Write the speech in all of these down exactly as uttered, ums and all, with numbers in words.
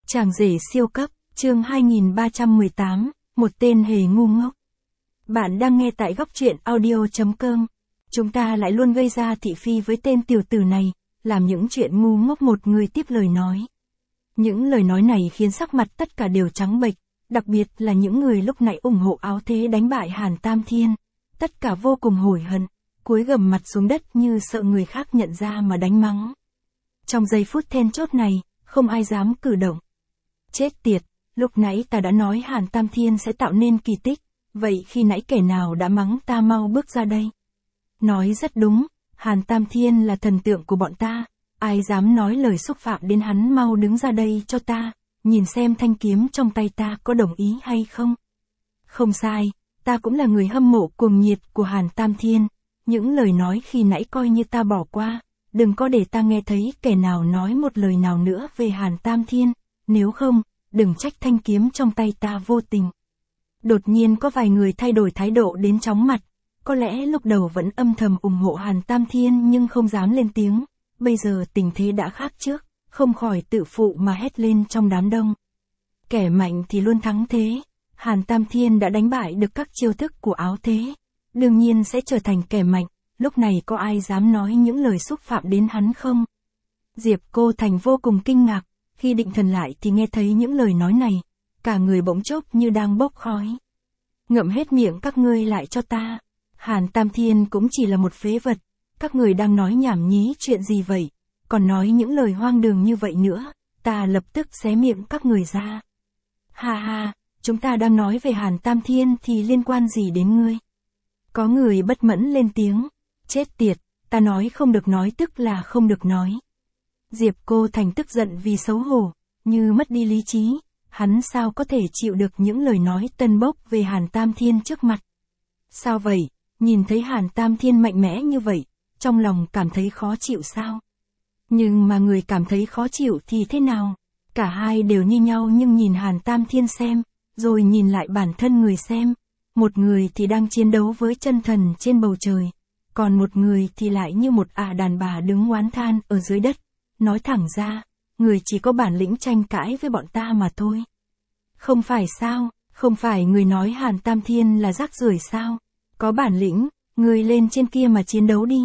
Chàng rể siêu cấp, chương hai nghìn ba trăm mười tám, một tên hề ngu ngốc. Bạn đang nghe tại góc truyện audio chấm com. Chúng ta lại luôn gây ra thị phi với tên tiểu tử này, làm những chuyện ngu ngốc một người tiếp lời nói. Những lời nói này khiến sắc mặt tất cả đều trắng bệch, đặc biệt là những người lúc nãy ủng hộ Áo Thế đánh bại Hàn Tam Thiên. Tất cả vô cùng hối hận, cúi gằm mặt xuống đất như sợ người khác nhận ra mà đánh mắng. Trong giây phút then chốt này, không ai dám cử động. Chết tiệt, lúc nãy ta đã nói Hàn Tam Thiên sẽ tạo nên kỳ tích, vậy khi nãy kẻ nào đã mắng ta mau bước ra đây. Nói rất đúng, Hàn Tam Thiên là thần tượng của bọn ta, ai dám nói lời xúc phạm đến hắn mau đứng ra đây cho ta, nhìn xem thanh kiếm trong tay ta có đồng ý hay không. Không sai, ta cũng là người hâm mộ cuồng nhiệt của Hàn Tam Thiên, những lời nói khi nãy coi như ta bỏ qua, đừng có để ta nghe thấy kẻ nào nói một lời nào nữa về Hàn Tam Thiên, nếu không, đừng trách thanh kiếm trong tay ta vô tình. Đột nhiên có vài người thay đổi thái độ đến chóng mặt, có lẽ lúc đầu vẫn âm thầm ủng hộ Hàn Tam Thiên nhưng không dám lên tiếng, bây giờ tình thế đã khác trước, không khỏi tự phụ mà hét lên trong đám đông. Kẻ mạnh thì luôn thắng thế, Hàn Tam Thiên đã đánh bại được các chiêu thức của Áo Thế, đương nhiên sẽ trở thành kẻ mạnh, lúc này có ai dám nói những lời xúc phạm đến hắn không? Diệp Cô Thành vô cùng kinh ngạc, khi định thần lại thì nghe thấy những lời nói này, cả người bỗng chốc như đang bốc khói. Ngậm hết miệng các ngươi lại cho ta, Hàn Tam Thiên cũng chỉ là một phế vật, các người đang nói nhảm nhí chuyện gì vậy, còn nói những lời hoang đường như vậy nữa, ta lập tức xé miệng các người ra. Ha ha, chúng ta đang nói về Hàn Tam Thiên thì liên quan gì đến ngươi? Có người bất mẫn lên tiếng, chết tiệt, ta nói không được nói tức là không được nói. Diệp Cô Thành tức giận vì xấu hổ, như mất đi lý trí, hắn sao có thể chịu được những lời nói tân bốc về Hàn Tam Thiên trước mặt. Sao vậy, nhìn thấy Hàn Tam Thiên mạnh mẽ như vậy, trong lòng cảm thấy khó chịu sao? Nhưng mà người cảm thấy khó chịu thì thế nào? Cả hai đều như nhau nhưng nhìn Hàn Tam Thiên xem, rồi nhìn lại bản thân người xem. Một người thì đang chiến đấu với chân thần trên bầu trời, còn một người thì lại như một ả đàn bà đứng oán than ở dưới đất. Nói thẳng ra, người chỉ có bản lĩnh tranh cãi với bọn ta mà thôi. Không phải sao, không phải người nói Hàn Tam Thiên là rác rưởi sao? Có bản lĩnh, người lên trên kia mà chiến đấu đi.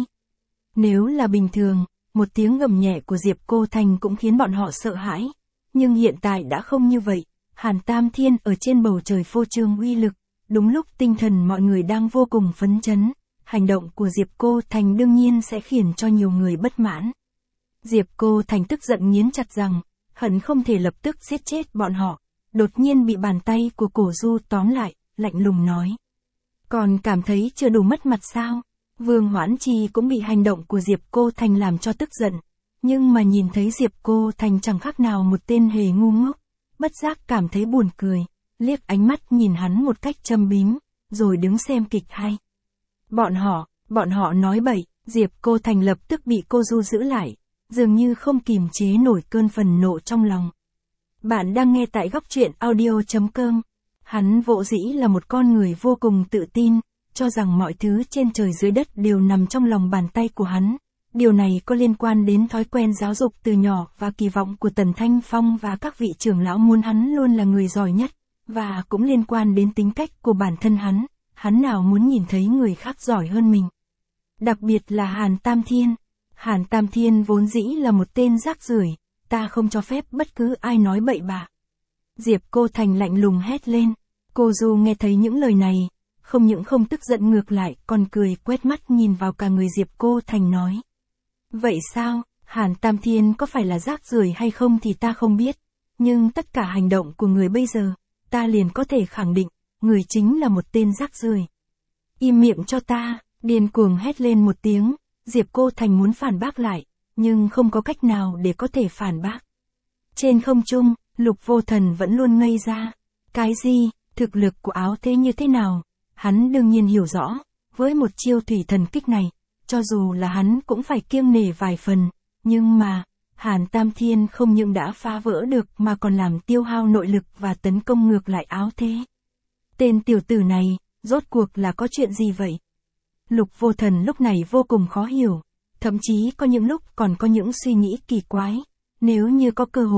Nếu là bình thường, một tiếng gầm nhẹ của Diệp Cô Thành cũng khiến bọn họ sợ hãi. Nhưng hiện tại đã không như vậy, Hàn Tam Thiên ở trên bầu trời phô trương uy lực, đúng lúc tinh thần mọi người đang vô cùng phấn chấn, hành động của Diệp Cô Thành đương nhiên sẽ khiến cho nhiều người bất mãn. Diệp Cô Thành tức giận nghiến chặt rằng, hận không thể lập tức giết chết bọn họ, đột nhiên bị bàn tay của Cổ Du tóm lại, lạnh lùng nói. Còn cảm thấy chưa đủ mất mặt sao? Vương Hoãn Chi cũng bị hành động của Diệp Cô Thành làm cho tức giận, nhưng mà nhìn thấy Diệp Cô Thành chẳng khác nào một tên hề ngu ngốc, bất giác cảm thấy buồn cười, liếc ánh mắt nhìn hắn một cách châm biếm, rồi đứng xem kịch hay. Bọn họ, bọn họ nói bậy, Diệp Cô Thành lập tức bị cô Du giữ lại, dường như không kìm chế nổi cơn phần nộ trong lòng. Bạn đang nghe tại góc truyện audio chấm com. Hắn vỗ dĩ là một con người vô cùng tự tin, cho rằng mọi thứ trên trời dưới đất đều nằm trong lòng bàn tay của hắn. Điều này có liên quan đến thói quen giáo dục từ nhỏ và kỳ vọng của Tần Thanh Phong và các vị trưởng lão muốn hắn luôn là người giỏi nhất, và cũng liên quan đến tính cách của bản thân hắn, hắn nào muốn nhìn thấy người khác giỏi hơn mình. Đặc biệt là Hàn Tam Thiên. Hàn Tam Thiên vốn dĩ là một tên rác rưởi, ta không cho phép bất cứ ai nói bậy bạ. Diệp Cô Thành lạnh lùng hét lên. Cô Du nghe thấy những lời này, không những không tức giận ngược lại còn cười quét mắt nhìn vào cả người Diệp Cô Thành nói. Vậy sao, Hàn Tam Thiên có phải là rác rưởi hay không thì ta không biết, nhưng tất cả hành động của người bây giờ, ta liền có thể khẳng định, người chính là một tên rác rưởi. Im miệng cho ta, điên cuồng hét lên một tiếng, Diệp Cô Thành muốn phản bác lại, nhưng không có cách nào để có thể phản bác. Trên không trung, Lục Vô Thần vẫn luôn ngây ra. Cái gì, thực lực của Áo Thế như thế nào? Hắn đương nhiên hiểu rõ, với một chiêu thủy thần kích này, cho dù là hắn cũng phải kiêng nể vài phần, nhưng mà, Hàn Tam Thiên không những đã phá vỡ được mà còn làm tiêu hao nội lực và tấn công ngược lại Áo Thế. Tên tiểu tử này, rốt cuộc là có chuyện gì vậy? Lục Vô Thần lúc này vô cùng khó hiểu, thậm chí có những lúc còn có những suy nghĩ kỳ quái, nếu như có cơ hội,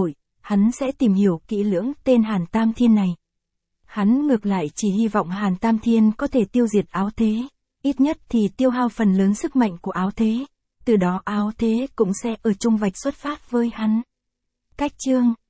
hắn sẽ tìm hiểu kỹ lưỡng tên Hàn Tam Thiên này. Hắn ngược lại chỉ hy vọng Hàn Tam Thiên có thể tiêu diệt Áo Thế, ít nhất thì tiêu hao phần lớn sức mạnh của Áo Thế, từ đó Áo Thế cũng sẽ ở chung vạch xuất phát với hắn. Cách chương